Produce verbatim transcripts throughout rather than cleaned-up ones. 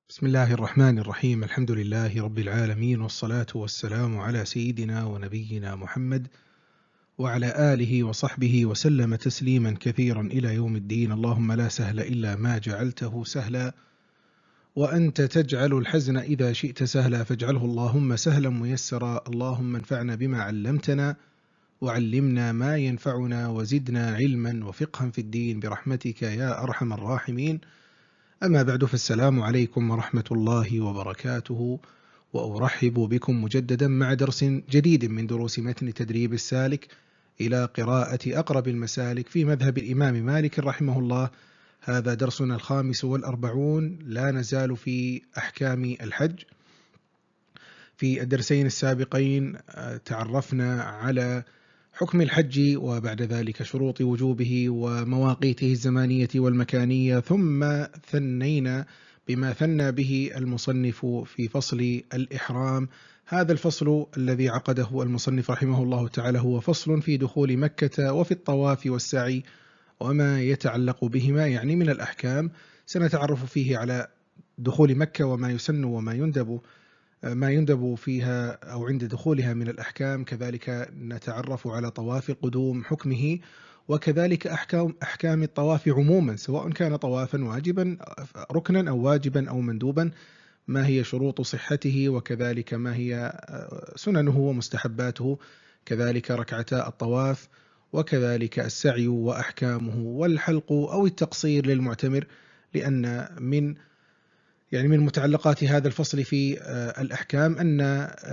بسم الله الرحمن الرحيم. الحمد لله رب العالمين، والصلاة والسلام على سيدنا ونبينا محمد وعلى آله وصحبه وسلم تسليما كثيرا إلى يوم الدين. اللهم لا سهل إلا ما جعلته سهلا، وأنت تجعل الحزن إذا شئت سهلا، فاجعله اللهم سهلا ميسرا. اللهم انفعنا بما علمتنا وعلمنا ما ينفعنا وزدنا علما وفقها في الدين برحمتك يا أرحم الراحمين. أما بعد، فالسلام عليكم ورحمة الله وبركاته، وأرحب بكم مجددا مع درس جديد من دروس متن تدريب السالك إلى قراءة أقرب المسالك في مذهب الإمام مالك رحمه الله. هذا درسنا الخامس والأربعون، لا نزال في أحكام الحج. في الدرسين السابقين تعرفنا على حكم الحج، وبعد ذلك شروط وجوبه ومواقيته الزمانية والمكانية، ثم ثنينا بما ثنى به المصنف في فصل الإحرام. هذا الفصل الذي عقده المصنف رحمه الله تعالى هو فصل في دخول مكة وفي الطواف والسعي وما يتعلق بهما، يعني من الأحكام. سنتعرف فيه على دخول مكة وما يسن وما يندب ما يندب فيها أو عند دخولها من الأحكام. كذلك نتعرف على طواف القدوم حكمه، وكذلك أحكام أحكام الطواف عموما، سواء كان طوافا واجبا ركنا أو واجبا أو مندوبا، ما هي شروط صحته، وكذلك ما هي سننه ومستحباته، كذلك ركعتا الطواف، وكذلك السعي وأحكامه، والحلق أو التقصير للمعتمر، لأن من يعني من متعلقات هذا الفصل في الأحكام أن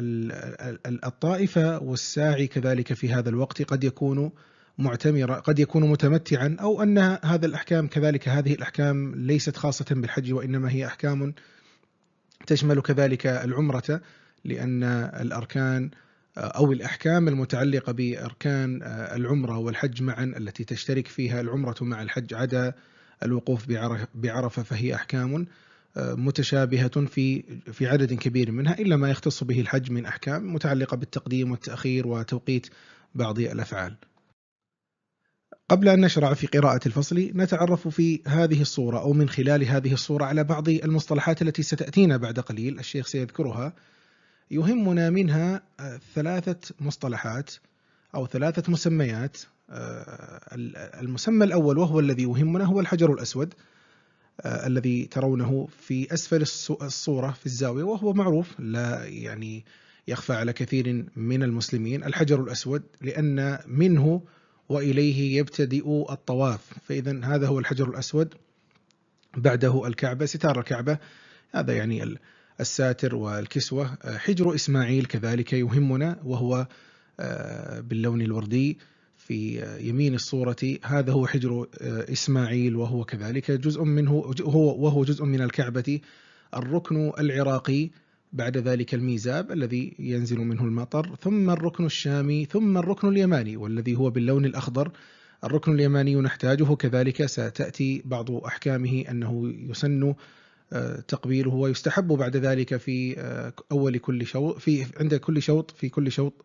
الطائف والساعي كذلك في هذا الوقت قد يكون معتمرا، قد يكون متمتعا، أو أن هذا الأحكام كذلك هذه الأحكام ليست خاصة بالحج، وإنما هي أحكام تشمل كذلك العمرة، لأن الأركان أو الأحكام المتعلقة بأركان العمرة والحج معا التي تشترك فيها العمرة مع الحج عدا الوقوف بعرفة، فهي أحكام متشابهة في في عدد كبير منها، إلا ما يختص به الحج من أحكام متعلقة بالتقديم والتأخير وتوقيت بعض الأفعال. قبل أن نشرع في قراءة الفصل، نتعرف في هذه الصورة أو من خلال هذه الصورة على بعض المصطلحات التي ستأتينا بعد قليل، الشيخ سيذكرها. يهمنا منها ثلاثة مصطلحات أو ثلاثة مسميات. المسمى الأول وهو الذي يهمنا هو الحجر الأسود، آه الذي ترونه في أسفل الصورة في الزاوية، وهو معروف لا يعني يخفى على كثير من المسلمين، الحجر الأسود، لأن منه وإليه يبتدئ الطواف، فإذا هذا هو الحجر الأسود. بعده الكعبة، ستار الكعبة، هذا يعني الساتر والكسوة. حجر إسماعيل كذلك يهمنا، وهو آه باللون الوردي في يمين الصورة، هذا هو حجر إسماعيل، وهو كذلك جزء منه، هو وهو جزء من الكعبة. الركن العراقي، بعد ذلك الميزاب الذي ينزل منه المطر، ثم الركن الشامي، ثم الركن اليماني والذي هو باللون الأخضر. الركن اليماني نحتاجه كذلك، ستأتي بعض أحكامه أنه يسن تقبيله، ويستحب بعد ذلك في أول كل شوط، في عند كل شوط في كل شوط.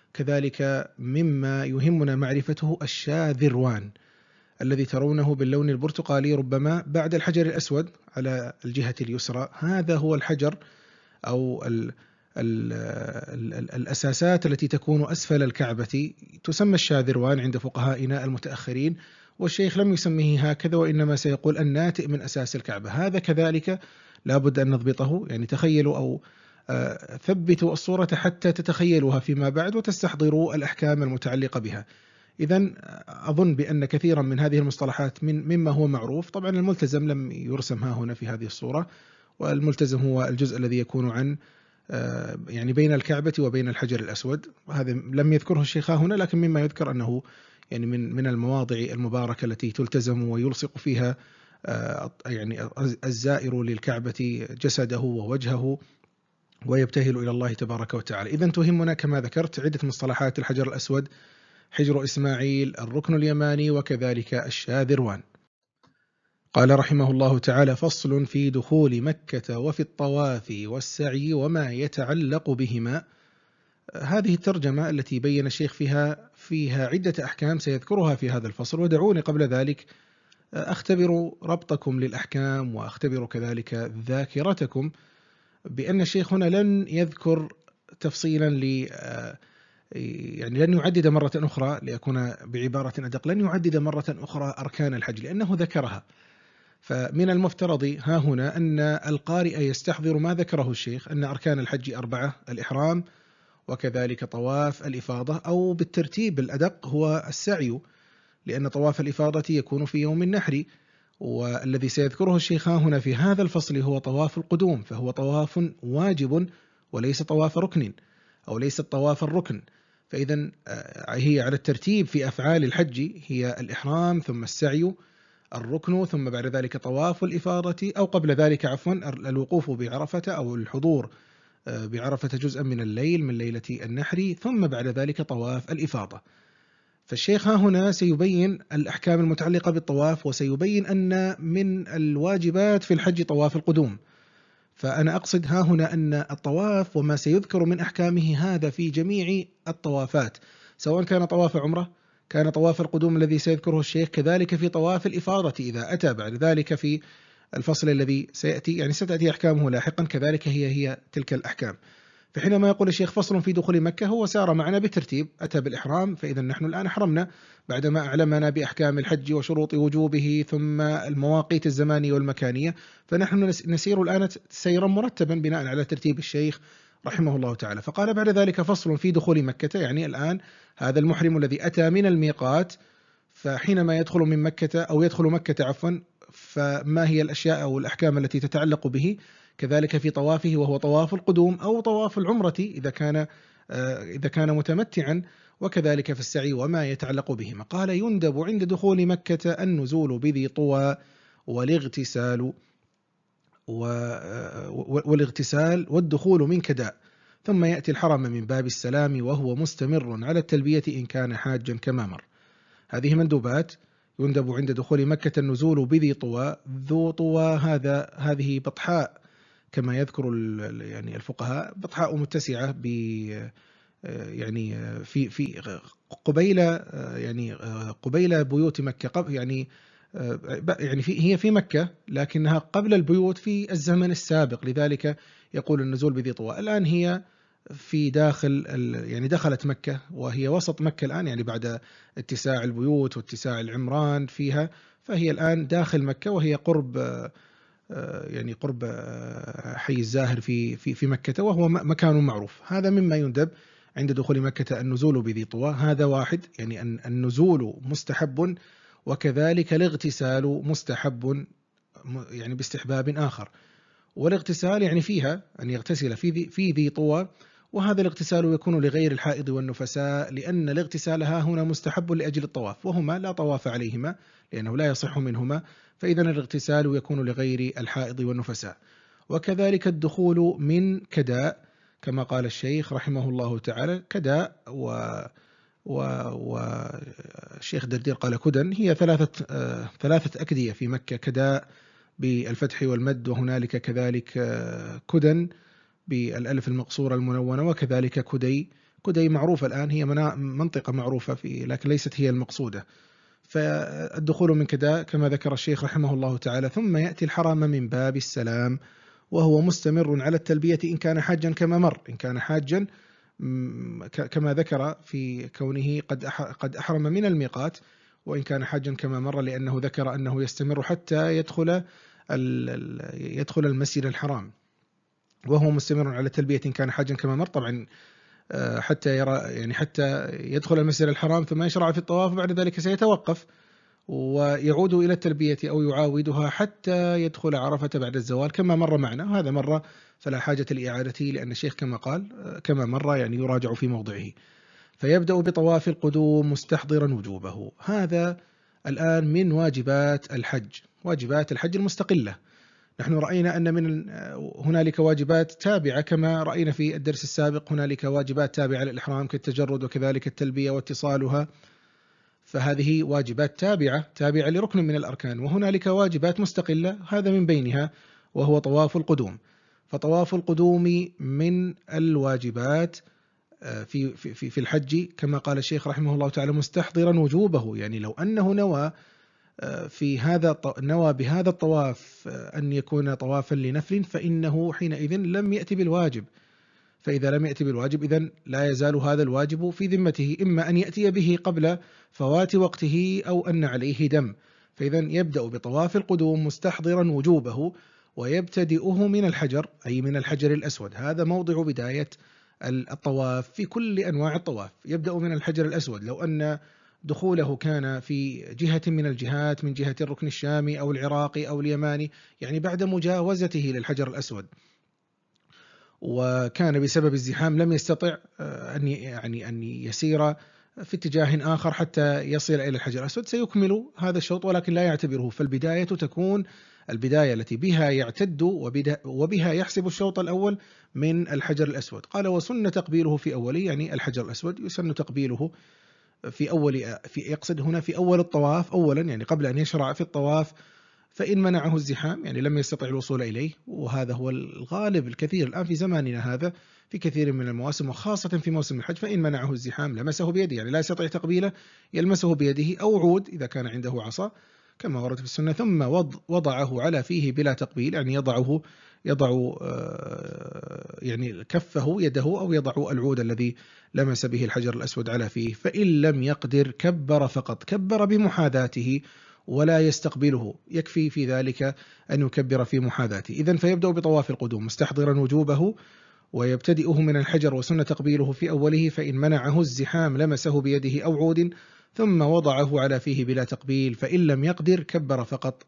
كذلك مما يهمنا معرفته الشاذروان الذي ترونه باللون البرتقالي ربما بعد الحجر الأسود على الجهة اليسرى، هذا هو الحجر أو ال ال ال الأساسات التي تكون أسفل الكعبة، تسمى الشاذروان عند فقهائنا المتأخرين، والشيخ لم يسميه هكذا، وإنما سيقول الناتئ من أساس الكعبة. هذا كذلك لابد أن نضبطه، يعني تخيلوا أو ثبتوا الصورة حتى تتخيلوها فيما بعد وتستحضروا الأحكام المتعلقة بها. إذن أظن بأن كثيرا من هذه المصطلحات من مما هو معروف. طبعا الملتزم لم يرسم ها هنا في هذه الصورة، والملتزم هو الجزء الذي يكون عن يعني بين الكعبة وبين الحجر الأسود، وهذا لم يذكره الشيخ هنا، لكن مما يذكر أنه يعني من من المواضع المباركة التي تلتزم ويلصق فيها يعني الزائر للكعبة جسده ووجهه ويبتهل إلى الله تبارك وتعالى. إذن تهمنا كما ذكرت عدة مصطلحات: الحجر الأسود، حجر إسماعيل، الركن اليماني، وكذلك الشاذروان. قال رحمه الله تعالى: فصل في دخول مكة وفي الطواف والسعي وما يتعلق بهما. هذه الترجمة التي بين الشيخ فيها فيها عدة أحكام سيذكرها في هذا الفصل، ودعوني قبل ذلك أختبر ربطكم للأحكام وأختبر كذلك ذاكرتكم، بأن الشيخ هنا لن يذكر تفصيلا ل يعني لن يعدد مرة أخرى، ليكون بعبارة أدق، لن يعدد مرة أخرى أركان الحج لأنه ذكرها. فمن المفترض ها هنا أن القارئ يستحضر ما ذكره الشيخ، أن أركان الحج أربعة: الإحرام وكذلك طواف الإفاضة، أو بالترتيب الأدق هو السعي، لأن طواف الإفاضة يكون في يوم النحر، والذي سيذكره الشيخ هنا في هذا الفصل هو طواف القدوم، فهو طواف واجب وليس طواف ركن، أو ليس طواف الركن. فإذا هي على الترتيب في أفعال الحج، هي الإحرام ثم السعي الركن، ثم بعد ذلك طواف الإفاضة، أو قبل ذلك عفوا الوقوف بعرفة أو الحضور بعرفة جزءا من الليل من ليلة النحر، ثم بعد ذلك طواف الإفاضة. فالشيخ ها هنا سيبين الأحكام المتعلقة بالطواف، وسيبين أن من الواجبات في الحج طواف القدوم. فأنا أقصد ها هنا أن الطواف وما سيذكر من أحكامه هذا في جميع الطوافات، سواء كان طواف عمرة، كان طواف القدوم الذي سيذكره الشيخ، كذلك في طواف الإفاضة إذا أتى بعد ذلك في الفصل الذي سيأتي، يعني ستأتي أحكامه لاحقا، كذلك هي هي تلك الأحكام. فحينما يقول الشيخ فصل في دخول مكة، هو سار معنا بترتيب، أتى بالإحرام، فإذا نحن الآن أحرمنا بعدما أعلمنا بأحكام الحج وشروط وجوبه ثم المواقيت الزمانية والمكانية، فنحن نسير الآن سيرا مرتبا بناء على ترتيب الشيخ رحمه الله تعالى. فقال بعد ذلك فصل في دخول مكة، يعني الآن هذا المحرم الذي أتى من الميقات، فحينما يدخل من مكة أو يدخل مكة عفوا، فما هي الأشياء أو الأحكام التي تتعلق به، كذلك في طوافه وهو طواف القدوم، أو طواف العمرة إذا كان إذا كان متمتعا، وكذلك في السعي وما يتعلق بهما. قال يندب عند دخول مكة النزول بذي طوى والاغتسال والاغتسال والدخول من كداء، ثم يأتي الحرم من باب السلام وهو مستمر على التلبية إن كان حاجا كما مر. هذه مندوبات. يندب عند دخول مكة النزول بذي طوى. ذو طوى هذا هذه بطحاء كما يذكر يعني الفقهاء، بطحاء متسعة ب يعني في في قبيل يعني قبيل بيوت مكة، يعني يعني في هي في مكة لكنها قبل البيوت في الزمن السابق، لذلك يقول النزول بذي طوى. الآن هي في داخل يعني دخلت مكة، وهي وسط مكة الآن، يعني بعد اتساع البيوت واتساع العمران فيها، فهي الآن داخل مكة، وهي قرب يعني قرب حي الزاهر في في في مكة، وهو مكان معروف. هذا مما يندب عند دخول مكة النزول بذي طوى. هذا واحد، يعني أن النزول مستحب، وكذلك الاغتسال مستحب يعني باستحباب آخر. والاغتسال يعني فيها أن يغتسل في ذي في ذي طوى، وهذا الاغتسال يكون لغير الحائض والنفساء، لأن الاغتسال ها هنا مستحب لأجل الطواف، وهما لا طواف عليهما لأنه لا يصح منهما، فإذا الاغتسال يكون لغير الحائض والنفساء. وكذلك الدخول من كداء كما قال الشيخ رحمه الله تعالى. كداء و والشيخ دردير قال كدن، هي ثلاثة آه ثلاثة أكدية في مكة: كداء بالفتح والمد، وهنالك كذلك آه كدن بالألف المقصورة المنونة، وكذلك كدي. كدي معروفة الآن، هي منطقة معروفة في لكن ليست هي المقصودة. فالدخول من كداء كما ذكر الشيخ رحمه الله تعالى. ثم يأتي الحرم من باب السلام وهو مستمر على التلبية إن كان حاجا كما مر. إن كان حاجا كما ذكر في كونه قد قد أحرم من الميقات، وإن كان حاجا كما مر لأنه ذكر أنه يستمر حتى يدخل يدخل المسجد الحرام، وهو مستمر على التلبية إن كان حاجا كما مر. طبعا حتى يرى يعني حتى يدخل المسجد الحرام ثم يشرع في الطواف، بعد ذلك سيتوقف ويعود إلى التلبية أو يعاودها حتى يدخل عرفة بعد الزوال كما مر معنا. وهذا مرة فلا حاجة لإعادته، لأن الشيخ كما قال كما مر يعني يراجع في موضعه. فيبدأ بطواف القدوم مستحضرا وجوبه. هذا الآن من واجبات الحج، واجبات الحج المستقلة. نحن رأينا أن من هنالك واجبات تابعة كما رأينا في الدرس السابق، هنالك واجبات تابعة للإحرام كالتجرد وكذلك التلبية واتصالها، فهذه واجبات تابعة تابعة لركن من الأركان. وهنالك واجبات مستقلة، هذا من بينها وهو طواف القدوم. فطواف القدوم من الواجبات في في في الحج كما قال الشيخ رحمه الله تعالى مستحضرا وجوبه، يعني لو أنه نوى في هذا نوى بهذا الطواف أن يكون طوافا لنفل فإنه حينئذ لم يأتي بالواجب. فإذا لم يأتي بالواجب إذن لا يزال هذا الواجب في ذمته، إما أن يأتي به قبل فوات وقته أو أن عليه دم. فإذن يبدأ بطواف القدوم مستحضرا وجوبه ويبتدئه من الحجر، أي من الحجر الأسود. هذا موضع بداية الطواف في كل أنواع الطواف، يبدأ من الحجر الأسود. لو أن دخوله كان في جهة من الجهات، من جهة الركن الشامي أو العراقي أو اليماني، يعني بعد مجاوزته للحجر الأسود، وكان بسبب الزحام لم يستطع أن يعني أن يسير في اتجاه آخر حتى يصل إلى الحجر الأسود، سيكمل هذا الشوط ولكن لا يعتبره. فالبداية تكون البداية التي بها يعتد وبها يحسب الشوط الأول من الحجر الأسود. قال وسن تقبيله في أوله، يعني الحجر الأسود يسن تقبيله في أول في يقصد هنا في أول الطواف أولا، يعني قبل أن يشرع في الطواف. فإن منعه الزحام يعني لم يستطع الوصول إليه، وهذا هو الغالب الكثير الآن في زماننا هذا في كثير من المواسم وخاصة في موسم الحج، فإن منعه الزحام لمسه بيده، يعني لا يستطيع تقبيله يلمسه بيده أو عود إذا كان عنده عصا كما ورد في السنة، ثم وضعه على فيه بلا تقبيل، يعني يضعه يضع يعني كفه يده أو يضع العود الذي لمس به الحجر الأسود على فيه. فإن لم يقدر كبر فقط، كبر بمحاذاته ولا يستقبله، يكفي في ذلك أن يكبر في محاذاته. إذن فيبدأ بطواف القدوم مستحضرا وجوبه ويبتدئه من الحجر وسن تقبيله في أوله. فإن منعه الزحام لمسه بيده أو عود ثم وضعه على فيه بلا تقبيل. فإن لم يقدر كبر فقط.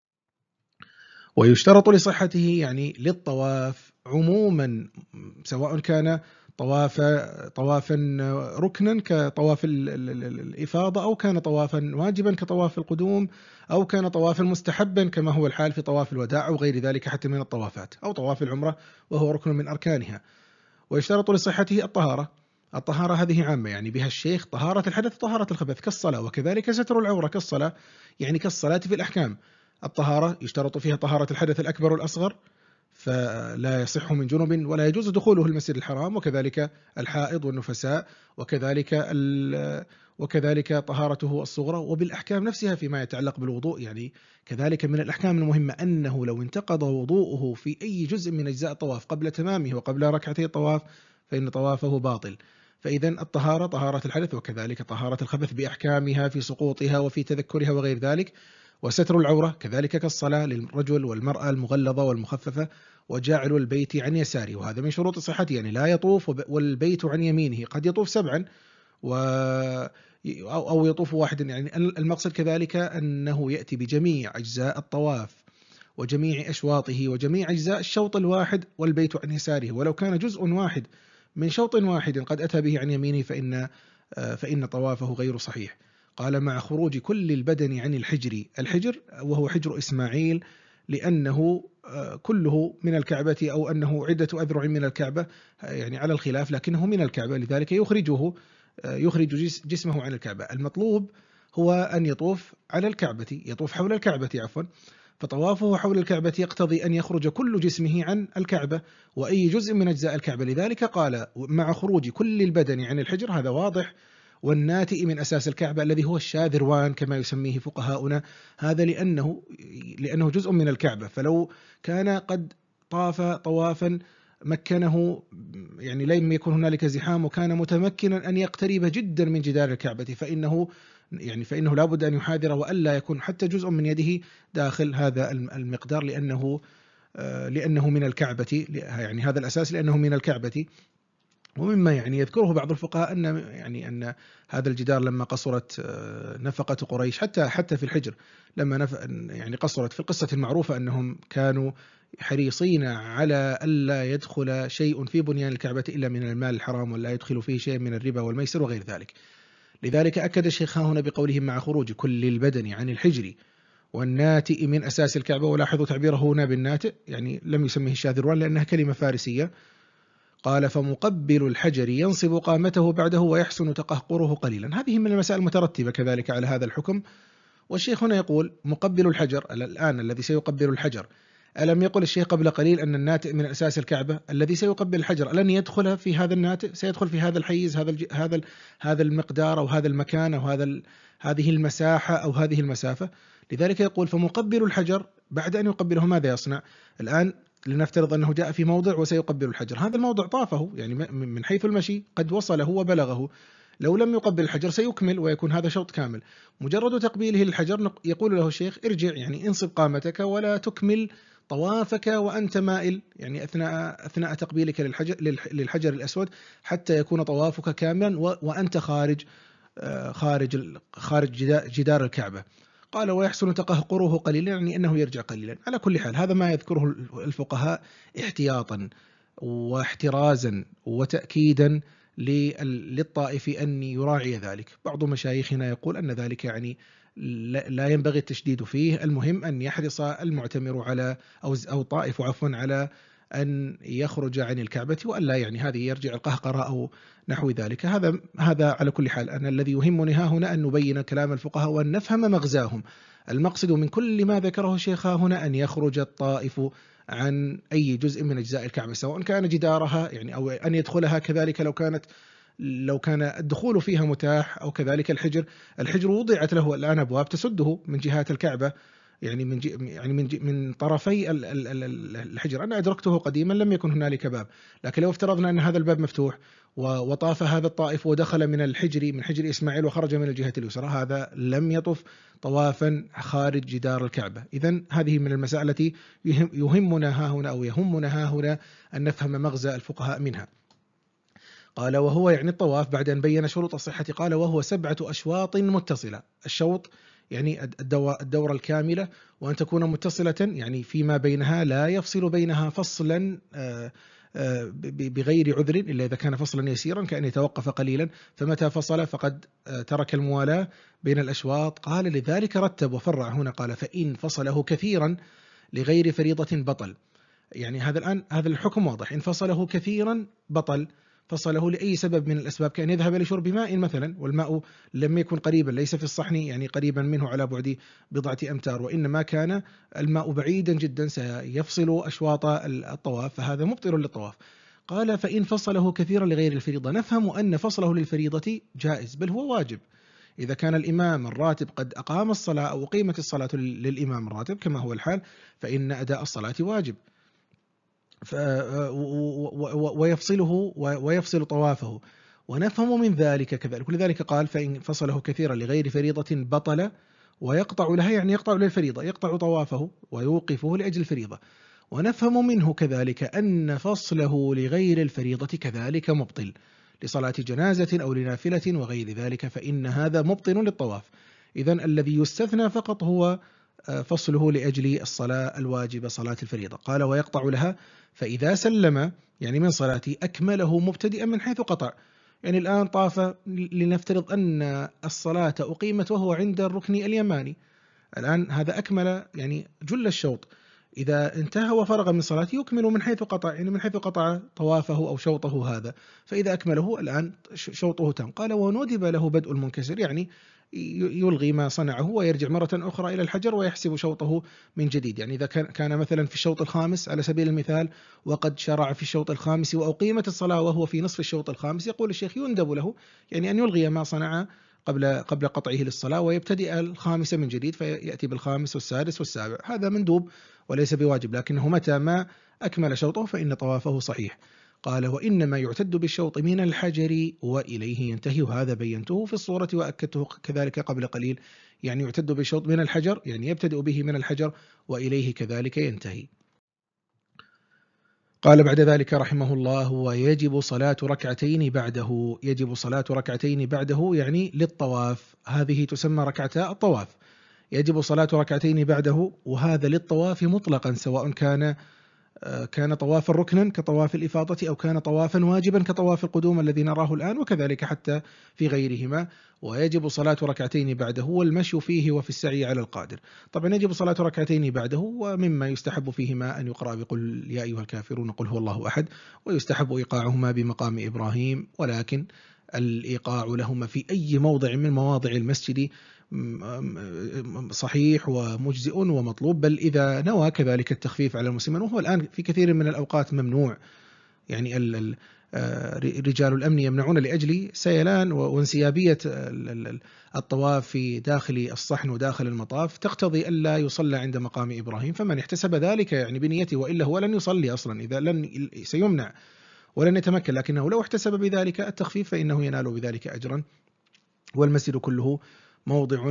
ويشترط لصحته يعني للطواف عموما، سواء كان طواف طوافا ركنا كطواف الإفاضة، أو كان طوافا واجبا كطواف القدوم، أو كان طوافا مستحبا كما هو الحال في طواف الوداع أو غير ذلك حتى من الطوافات، أو طواف العمرة وهو ركن من أركانها. ويشترط لصحته الطهارة. الطهارة هذه عامة، يعني بها الشيخ طهارة الحدث طهارة الخبث كالصلاة، وكذلك ستر العورة كالصلاة، يعني كالصلاة في الأحكام. الطهارة يشترط فيها طهارة الحدث الأكبر والأصغر، فلا يصح من جنب ولا يجوز دخوله المسجد الحرام، وكذلك الحائض والنفساء، وكذلك وكذلك طهارته الصغرى. وبالأحكام نفسها فيما يتعلق بالوضوء، يعني كذلك من الأحكام المهمة أنه لو انتقض وضوءه في أي جزء من أجزاء الطواف قبل تمامه وقبل ركعتي الطواف فإن طوافه باطل. فإذا الطهارة طهارة الحدث، وكذلك طهارة الخبث بأحكامها في سقوطها وفي تذكرها وغير ذلك. وستر العورة كذلك كالصلاة للرجل والمرأة المغلظة والمخففة. وجعل البيت عن يساره، وهذا من شروط صحته، يعني لا يطوف والبيت عن يمينه، قد يطوف سبعا و أو يطوف واحدا. يعني المقصد كذلك أنه يأتي بجميع أجزاء الطواف وجميع أشواطه وجميع أجزاء الشوط الواحد والبيت عن يساره. ولو كان جزء واحد من شوط واحد قد أتى به عن يمينه فإن فإن طوافه غير صحيح. قال مع خروج كل البدن عن الحجر. الحجر وهو حجر إسماعيل، لأنه كله من الكعبة، أو أنه عدة أذرع من الكعبة، يعني على الخلاف، لكنه من الكعبة لذلك يخرجه يخرج جسمه عن الكعبة. المطلوب هو أن يطوف على الكعبة، يطوف حول الكعبة عفوا. فطوافه حول الكعبة يقتضي أن يخرج كل جسمه عن الكعبة وأي جزء من أجزاء الكعبة، لذلك قال مع خروج كل البدن عن الحجر. هذا واضح. والناتئ من أساس الكعبة الذي هو الشاذروان كما يسميه فقهاؤنا، هذا لأنه لأنه جزء من الكعبة. فلو كان قد طاف طوافا مكنه، يعني لم يكن هنالك زحام وكان متمكنا أن يقترب جدا من جدار الكعبة، فإنه يعني فإنه لابد أن يحاذر وألا يكون حتى جزء من يده داخل هذا المقدار، لأنه لأنه من الكعبة، يعني هذا الأساس لأنه من الكعبة. ومما يعني يذكره بعض الفقهاء أن يعني أن هذا الجدار لما قصرت نفقة قريش حتى حتى في الحجر، لما نف يعني قصرت في القصة المعروفة أنهم كانوا حريصين على ألا يدخل شيء في بنيان الكعبة إلا من المال الحرام، ولا يدخل فيه شيء من الربا والميسر وغير ذلك. لذلك أكد الشيخ هنا بقولهم مع خروج كل البدن عن الحجر والناتئ من أساس الكعبة. ولاحظوا تعبيره هنا بالناتئ، يعني لم يسميه الشاذروان لأنها كلمة فارسية. قال فمقبل الحجر ينصب قامته بعده ويحسن تقهقره قليلا. هذه من المسائل المترتبة كذلك على هذا الحكم. والشيخ هنا يقول مقبل الحجر الآن الذي سيقبل الحجر، ألم يقل الشيخ قبل قليل أن الناتئ من أساس الكعبة الذي سيقبل الحجر ألن يدخل في هذا الناتئ؟ سيدخل في هذا الحيز، هذا هذا هذا المقدار أو هذا المكان أو هذا هذه المساحة أو هذه المسافة. لذلك يقول فمقبل الحجر بعد أن يقبله ماذا يصنع؟ الآن لنفترض أنه جاء في موضع وسيقبل الحجر، هذا الموضع طافه يعني من حيث المشي قد وصله وبلغه، لو لم يقبل الحجر سيكمل ويكون هذا شوط كامل. مجرد تقبيله للحجر يقول له الشيخ ارجع، يعني انصب قامتك ولا تكمل طوافك وأنت مائل، يعني أثناء أثناء تقبيلك للحجر للحجر الأسود حتى يكون طوافك كاملا وأنت خارج خارج خارج جدار الكعبة. قال ويحسن تقهقره قليلا، يعني أنه يرجع قليلا. على كل حال هذا ما يذكره الفقهاء احتياطا واحترازا وتأكيدا للطائف أن يراعي ذلك. بعض مشايخنا يقول أن ذلك يعني لا ينبغي التشديد فيه، المهم أن يحرص المعتمر على أو أو طائف عفوا على أن يخرج عن الكعبة وألا يعني هذه يرجع القهقرة أو نحو ذلك. هذا هذا على كل حال أنا الذي يهمني ها هنا أن نبين كلام الفقهاء وأن نفهم مغزاهم. المقصد من كل ما ذكره الشيخ هنا أن يخرج الطائف عن أي جزء من أجزاء الكعبة، سواء كان جدارها يعني أو أن يدخلها كذلك لو كانت لو كان الدخول فيها متاح، أو كذلك الحجر الحجر وضعت له الآن أبواب تسده من جهات الكعبة، يعني من يعني من من طرفي الحجر. أنا أدركته قديما لم يكن هنالك باب، لكن لو افترضنا أن هذا الباب مفتوح وطاف هذا الطائف ودخل من الحجر من حجر إسماعيل وخرج من الجهة اليسرى، هذا لم يطف طوافا خارج جدار الكعبة. إذن هذه من المسائل التي يهمنا ها هنا أو يهمنا ها هنا أن نفهم مغزى الفقهاء منها. قال وهو يعني الطواف بعد أن بين شروط الصحة، قال وهو سبعة أشواط متصلة. الشوط يعني الدورة الكاملة، وأن تكون متصلة يعني فيما بينها لا يفصل بينها فصلا بغير عذر إلا إذا كان فصلا يسيرا كأن يتوقف قليلا، فمتى فصل فقد ترك الموالاة بين الأشواط. قال لذلك رتب وفرع هنا، قال فإن فصله كثيرا لغير فريضة بطل. يعني هذا الآن هذا الحكم واضح، إن فصله كثيرا بطل. فصله لأي سبب من الأسباب، كأن يذهب لشرب ماء مثلا والماء لم يكن قريبا، ليس في الصحن يعني قريبا منه على بعد بضعة أمتار، وإنما كان الماء بعيدا جدا سيفصل أشواط الطواف، فهذا مبطل للطواف. قال فإن فصله كثيرا لغير الفريضة، نفهم أن فصله للفريضة جائز بل هو واجب. إذا كان الإمام الراتب قد أقام الصلاة أو أقيمت الصلاة للإمام الراتب كما هو الحال، فإن أداء الصلاة واجب ويفصله ويفصل طوافه. ونفهم من ذلك كذلك، ولذلك قال فإن فصله كثيرا لغير فريضة بطل ويقطع لها، يعني يقطع للفريضة، يقطع طوافه ويوقفه لأجل الفريضة. ونفهم منه كذلك أن فصله لغير الفريضة كذلك مبطل، لصلاة جنازة أو لنافلة وغير ذلك، فإن هذا مبطل للطواف. إذن الذي يستثنى فقط هو فصله لأجل الصلاة الواجبة صلاة الفريضة. قال ويقطع لها، فإذا سلم يعني من صلاتي أكمله مبتدئا من حيث قطع. يعني الآن طاف، لنفترض أن الصلاة أقيمت وهو عند الركن اليماني، الآن هذا أكمل يعني جل الشوط، إذا انتهى وفرغ من صلاته يكمل من حيث قطع، يعني من حيث قطع طوافه أو شوطه هذا، فإذا أكمله الآن شوطه تم. قال وندب له بدء المنكسر، يعني يلغي ما صنعه ويرجع مرة أخرى إلى الحجر ويحسب شوطه من جديد. يعني إذا كان كان مثلا في الشوط الخامس على سبيل المثال وقد شرع في الشوط الخامس وأقيمت الصلاة وهو في نصف الشوط الخامس، يقول الشيخ يندب له يعني أن يلغي ما صنع قبل قبل قطعه للصلاة ويبتدئ الخامسة من جديد، فيأتي بالخامس والسادس والسابع. هذا مندوب وليس بواجب، لكنه متى ما أكمل شوطه فإن طوافه صحيح. قال وإنما يعتد بالشوط من الحجر وإليه ينتهي، وهذا بينته في الصورة وأكدته كذلك قبل قليل. يعني يعتد بالشوط من الحجر، يعني يبتدئ به من الحجر وإليه كذلك ينتهي. قال بعد ذلك رحمه الله ويجب صلاة ركعتين بعده. يجب صلاة ركعتين بعده يعني للطواف، هذه تسمى ركعتا الطواف. يجب صلاة ركعتين بعده، وهذا للطواف مطلقا، سواء كان كان طوافا ركنا كطواف الإفاضة أو كان طوافا واجبا كطواف القدوم الذي نراه الآن، وكذلك حتى في غيرهما. ويجب صلاة ركعتين بعده والمشي فيه وفي السعي على القادر. طبعا يجب صلاة ركعتين بعده، ومما يستحب فيهما أن يقرأ بقل يا أيها الكافرون قل هو الله أحد، ويستحب إيقاعهما بمقام إبراهيم، ولكن الإيقاع لهما في أي موضع من مواضع المسجد صحيح ومجزئ ومطلوب، بل إذا نوى كذلك التخفيف على المسلمين، وهو الآن في كثير من الأوقات ممنوع، يعني رجال الأمن يمنعون لأجل سيلان وانسيابية الطواف في داخل الصحن وداخل المطاف تقتضي ألا يصلى عند مقام إبراهيم، فمن احتسب ذلك يعني بنيته وإلا هو لن يصلي أصلا، إذا لن سيمنع ولن يتمكن، لكنه لو احتسب بذلك التخفيف فإنه ينال بذلك أجرا، والمسجد كله موضع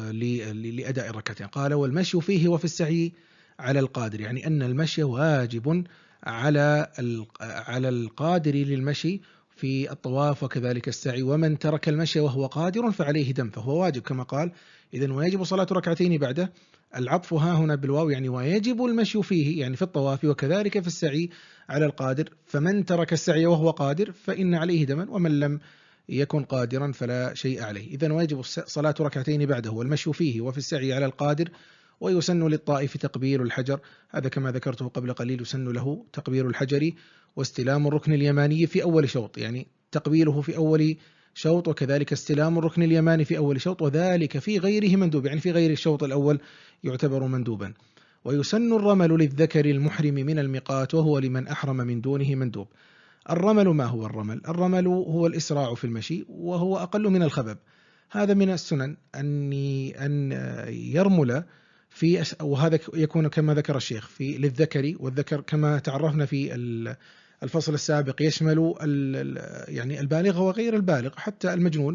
لأداء الركعتين. قال والمشي فيه وفي السعي على القادر، يعني أن المشي واجب على على القادر للمشي في الطواف وكذلك السعي، ومن ترك المشي وهو قادر فعليه دم، فهو واجب كما قال إذن ويجب صلاة ركعتين بعده. العطف ها هنا بالواو، يعني ويجب المشي فيه يعني في الطواف وكذلك في السعي على القادر، فمن ترك السعي وهو قادر فإن عليه دما، ومن لم يكن قادرا فلا شيء عليه. إذن ويجب صلاة ركعتين بعده والمشي فيه وفي السعي على القادر، ويسن للطائف تقبيل الحجر، هذا كما ذكرته قبل قليل، يسن له تقبيل الحجر واستلام الركن اليماني في أول شوط، يعني تقبيله في أول شوط وكذلك استلام الركن اليماني في أول شوط، وذلك في غيره مندوب، يعني في غير الشوط الأول يعتبر مندوبا. ويسن الرمل للذكر المحرم من الميقات، وهو لمن أحرم من دونه مندوب. الرمل ما هو الرمل؟ الرمل هو الإسراع في المشي، وهو أقل من الخبب. هذا من السنن أن أن يرمل في، وهذا يكون كما ذكر الشيخ في للذكر، والذكر كما تعرفنا في الفصل السابق يشمل يعني البالغ وغير البالغ حتى المجنون،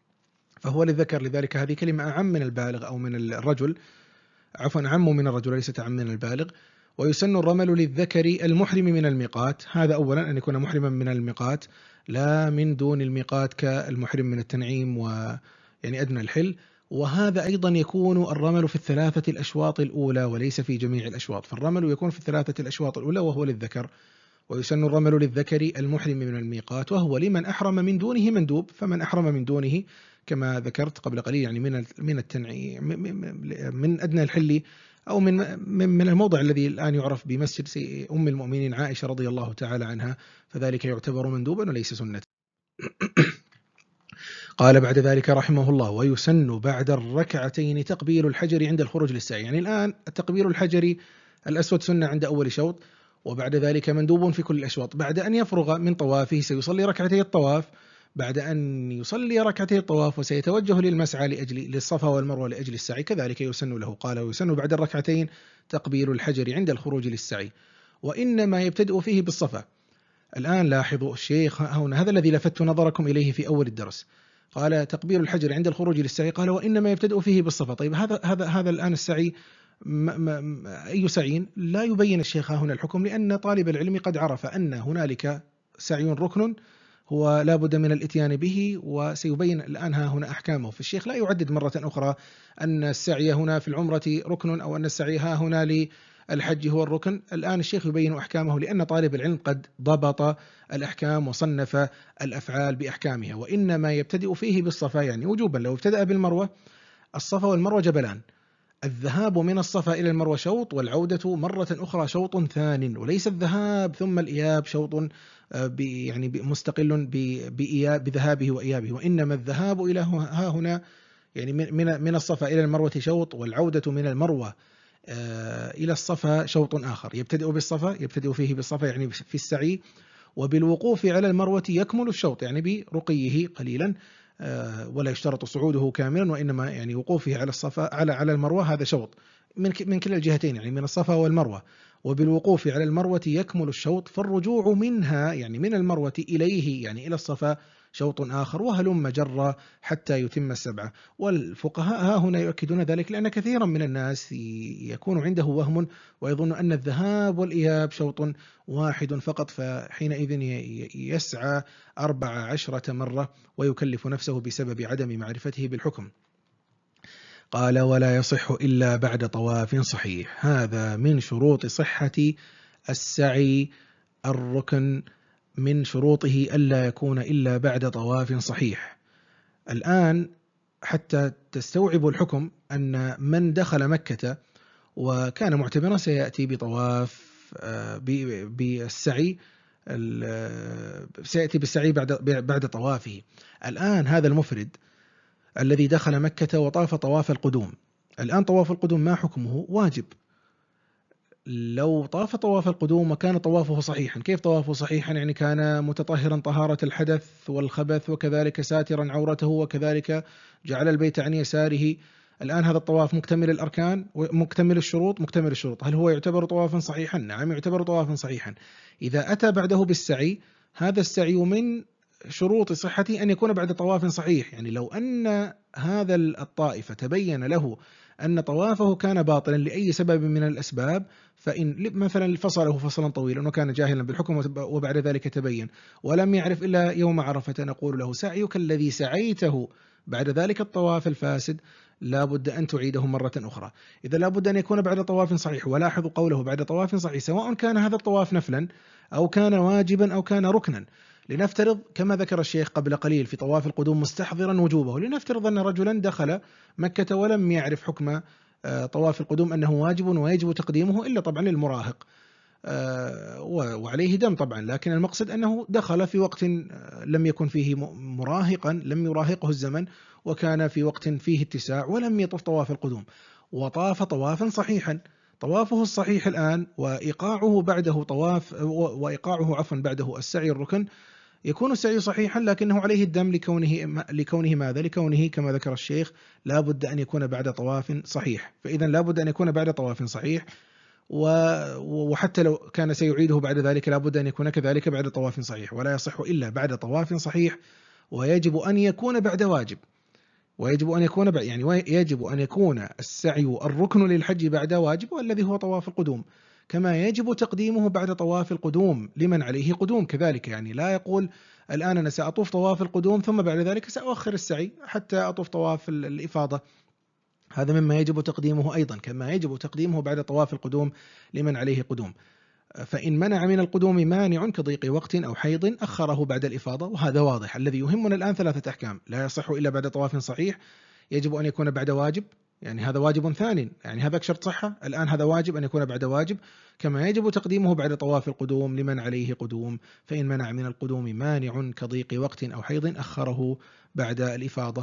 فهو للذكر، لذلك هذه كلمة أعم من البالغ أو من الرجل، عفوا أعم من الرجل ليست أعم من البالغ. ويسن الرمل للذكر المحرم من الميقات، هذا أولا أن يكون محرما من الميقات لا من دون الميقات كالمحرم من التنعيم ويعني أدنى الحل، وهذا أيضا يكون الرمل في الثلاثة الأشواط الأولى وليس في جميع الأشواط، فالرمل يكون في الثلاثة الأشواط الأولى وهو للذكر. ويسن الرمل للذكر المحرم من الميقات، وهو لمن أحرم من دونه مندوب، فمن أحرم من دونه كما ذكرت قبل قليل يعني من من التنعيم من أدنى الحل أو من من الموضع الذي الآن يعرف بمسجد أم المؤمنين عائشة رضي الله تعالى عنها، فذلك يعتبر مندوبا وليس سنة. قال بعد ذلك رحمه الله: ويسن بعد الركعتين تقبيل الحجر عند الخروج للسعي. يعني الآن التقبيل الحجري الأسود سنة عند أول شوط، وبعد ذلك مندوب في كل الأشواط. بعد أن يفرغ من طوافه سيصلي ركعتي الطواف، بعد أن يصلي ركعتي الطواف وسيتوجه للمسعى لأجل للصفا والمروة لأجل السعي، كذلك يسن له. قال: ويسن بعد الركعتين تقبيل الحجر عند الخروج للسعي، وإنما يبتدئ فيه بالصفا. الآن لاحظوا الشيخ هنا، هذا الذي لفت نظركم إليه في أول الدرس، قال تقبيل الحجر عند الخروج للسعي، قال وإنما يبتدئ فيه بالصفا. طيب هذا هذا هذا الآن السعي ما ما أي سعي؟ لا يبين الشيخ هنا الحكم، لأن طالب العلم قد عرف أن هنالك سعي ركن هو لا بد من الاتيان به، وسيبين الآن ها هنا أحكامه. فالشيخ لا يعدد مرة أخرى أن السعي هنا في العمرة ركن، أو أن السعي ها هنا للحج هو الركن. الآن الشيخ يبين أحكامه، لأن طالب العلم قد ضبط الأحكام وصنف الأفعال بأحكامها. وإنما يبتدئ فيه بالصفا، يعني وجوبا. لو ابتدأ بالمروة، الصفا والمروة جبلان، الذهاب من الصفا إلى المروة شوط، والعودة مرة أخرى شوط ثان، وليس الذهاب ثم الإياب شوط يعني مستقل بذهابه وإيابه، وإنما الذهاب إلى ها هنا يعني من من الصفا إلى المروة شوط، والعودة من المروة إلى الصفا شوط آخر. يبتدئ بالصفا، يبتدئ فيه بالصفا يعني في السعي، وبالوقوف على المروة يكمل الشوط يعني برقيه قليلا، ولا يشترط صعوده كاملا، وإنما يعني وقوفه على الصفا على على المروة هذا شوط من من كلا الجهتين، يعني من الصفا والمروة. وبالوقوف على المروة يكمل الشوط، فالرجوع منها يعني من المروة إليه يعني إلى الصفا شوط آخر، وهلم جرى حتى يتم السبعة. والفقهاء ها هنا يؤكدون ذلك، لأن كثيرا من الناس يكون عنده وهم ويظن أن الذهاب والإياب شوط واحد فقط، فحينئذ يسعى أربع عشرة مرة ويكلف نفسه بسبب عدم معرفته بالحكم. قال: ولا يصح إلا بعد طواف صحيح. هذا من شروط صحة السعي الركن، من شروطه ألا يكون إلا بعد طواف صحيح. الآن حتى تستوعبوا الحكم، أن من دخل مكة وكان معتمرا سيأتي بطواف بالسعي، سيأتي بالسعي بعد بعد طوافه. الآن هذا المفرد الذي دخل مكة وطاف طواف القدوم، الآن طواف القدوم ما حكمه؟ واجب. لو طاف طواف القدوم وكان طوافه صحيحا. كيف طوافه صحيحا؟ يعني كان متطهرا طهارة الحدث والخبث، وكذلك ساترا عورته، وكذلك جعل البيت عن يساره. الآن هذا الطواف مكتمل الأركان ومكتمل الشروط، مكتمل الشروط. هل هو يعتبر طوافا صحيحا؟ نعم يعتبر طوافا صحيحا. إذا أتى بعده بالسعي، هذا السعي من شروط صحته أن يكون بعد طواف صحيح. يعني لو أن هذا الطائف تبين له أن طوافه كان باطلا لأي سبب من الأسباب، فإن مثلا فصله فصلا طويلا وكان جاهلا بالحكم وبعد ذلك تبين ولم يعرف إلا يوم عرفة، نقول له سعيك الذي سعيته بعد ذلك الطواف الفاسد لا بد أن تعيده مرة أخرى. إذا لا بد أن يكون بعد طواف صحيح. ولاحظوا قوله بعد طواف صحيح، سواء كان هذا الطواف نفلا أو كان واجبا أو كان ركنا. لنفترض كما ذكر الشيخ قبل قليل في طواف القدوم مستحضرا وجوبه، لنفترض أن رجلا دخل مكة ولم يعرف حكم طواف القدوم أنه واجب ويجب تقديمه إلا طبعا للمراهق وعليه دم طبعا، لكن المقصد أنه دخل في وقت لم يكن فيه مراهقا، لم يراهقه الزمن، وكان في وقت فيه اتساع ولم يطف طواف القدوم وطاف طوافا صحيحا. طوافه الصحيح الآن وإيقاعه بعده طواف وإيقاعه عفوا بعده السعي الركن، يكون السعي صحيحا لكنه عليه الدم لكونه لكونه ماذا؟ لكونه كما ذكر الشيخ لا بد أن يكون بعد طواف صحيح. فإذا لا بد أن يكون بعد طواف صحيح، وحتى لو كان سيعيده بعد ذلك لا بد أن يكون كذلك بعد طواف صحيح، ولا يصح إلا بعد طواف صحيح. ويجب أن يكون بعد واجب، ويجب أن يكون بعد يعني يجب أن يكون السعي الركن للحج بعد واجب، والذي هو طواف القدوم، كما يجب تقديمه بعد طواف القدوم لمن عليه قدوم كذلك. يعني لا يقول الآن أنا سأطوف طواف القدوم ثم بعد ذلك سأؤخر السعي حتى أطوف طواف الإفاضة، هذا مما يجب تقديمه أيضا، كما يجب تقديمه بعد طواف القدوم لمن عليه قدوم. فإن منع من القدوم مانع كضيق وقت أو حيض أخره بعد الإفاضة، وهذا واضح. الذي يهمنا الآن ثلاثة أحكام: لا يصح إلا بعد طواف صحيح، يجب أن يكون بعد واجب، يعني هذا واجب ثاني، يعني هذا شرط صحة، الآن هذا واجب أن يكون بعد واجب، كما يجب تقديمه بعد طواف القدوم لمن عليه قدوم. فإن منع من القدوم مانع كضيق وقت أو حيض أخره بعد الإفاضة.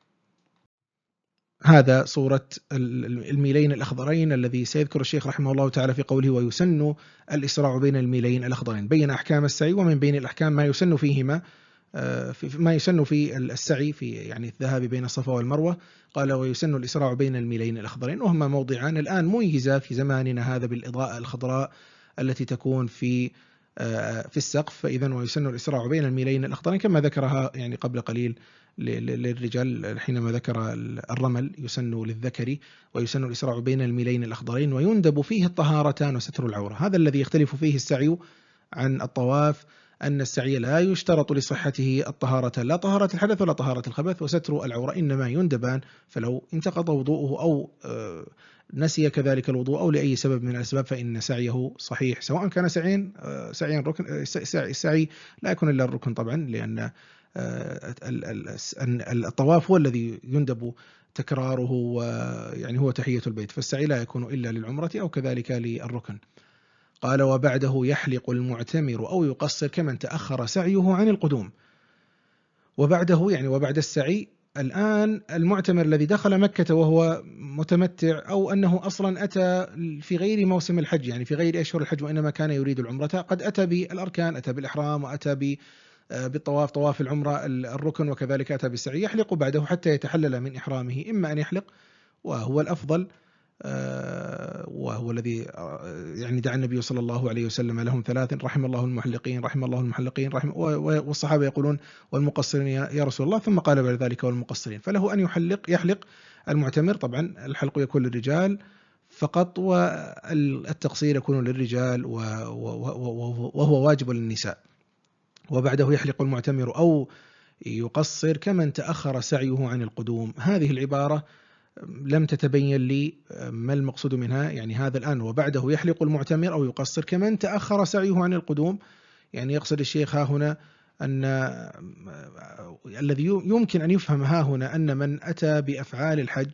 هذا صورة الميلين الأخضرين الذي سيذكر الشيخ رحمه الله تعالى في قوله ويسن الإسراع بين الميلين الأخضرين. بين أحكام السعي، ومن بين الأحكام ما يسن فيهما ما يسن في السعي في يعني الذهاب بين الصفا والمروة. قال ويسن الإسراع بين الميلين الأخضرين، وهما موضعان الآن ميزة في زماننا هذا بالإضاءة الخضراء التي تكون في في السقف. فإذا ويسن الإسراع بين الميلين الأخضرين كما ذكرها يعني قبل قليل للرجال حينما ذكر الرمل يسن للذكر، ويسن الإسراع بين الميلين الأخضرين، ويندب فيه الطهارتان وستر العورة. هذا الذي يختلف فيه السعي عن الطواف، أن السعي لا يشترط لصحته الطهارة، لا طهارة الحدث ولا طهارة الخبث، وستر العورة إنما يندبان. فلو انتقض وضوءه أو نسي كذلك الوضوء أو لأي سبب من الأسباب فإن سعيه صحيح، سواء كان سعيا سعيا ركن السعي لا يكون إلا الركن طبعا، لأن الطواف هو الذي يندب تكراره، ويعني هو تحية البيت، فالسعي لا يكون إلا للعمرة أو كذلك للركن. قال وبعده يحلق المعتمر أو يقصر كمن تأخر سعيه عن القدوم. وبعده يعني وبعد السعي، الآن المعتمر الذي دخل مكة وهو متمتع، أو أنه أصلا أتى في غير موسم الحج، يعني في غير أشهر الحج وإنما كان يريد العمرة، قد أتى بالأركان، أتى بالإحرام وأتى بالطواف طواف العمرة الركن، وكذلك أتى بالسعي، يحلق بعده حتى يتحلل من إحرامه. إما أن يحلق وهو الأفضل وهو الذي يعني دعا النبي صلى الله عليه وسلم لهم ثلاث: رحم الله المحلقين رحم الله المحلقين رحم، والصحابة يقولون والمقصرين يا رسول الله، ثم قال بعد ذلك والمقصرين. فله أن يحلق يحلق المعتمر، طبعا الحلق يكون للرجال فقط والتقصير يكون للرجال وهو واجب للنساء. وبعده يحلق المعتمر أو يقصر كمن تأخر سعيه عن القدوم. هذه العبارة لم تتبين لي ما المقصود منها، يعني هذا الآن وبعده يحلق المعتمر أو يقصر كمن تأخر سعيه عن القدوم، يعني يقصد الشيخ ها هنا أن الذي يمكن أن يفهم ها هنا أن من أتى بأفعال الحج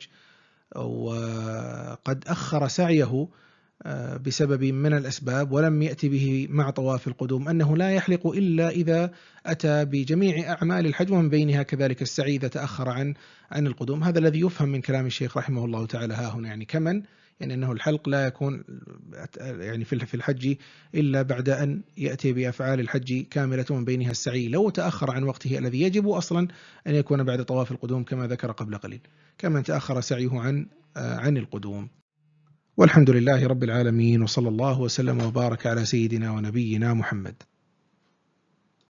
وقد أخر سعيه بسبب من الأسباب ولم يأتي به مع طواف القدوم، أنه لا يحلق إلا إذا أتى بجميع أعمال الحج ومن بينها كذلك السعي إذا تأخر عن عن القدوم. هذا الذي يفهم من كلام الشيخ رحمه الله تعالى ها هنا، يعني كمن يعني أنه الحلق لا يكون يعني في الحج إلا بعد أن يأتي بأفعال الحج كاملة من بينها السعي، لو تأخر عن وقته الذي يجب أصلا أن يكون بعد طواف القدوم كما ذكر قبل قليل، كما تأخر سعيه عن عن القدوم. والحمد لله رب العالمين، وصلى الله وسلم وبارك على سيدنا ونبينا محمد.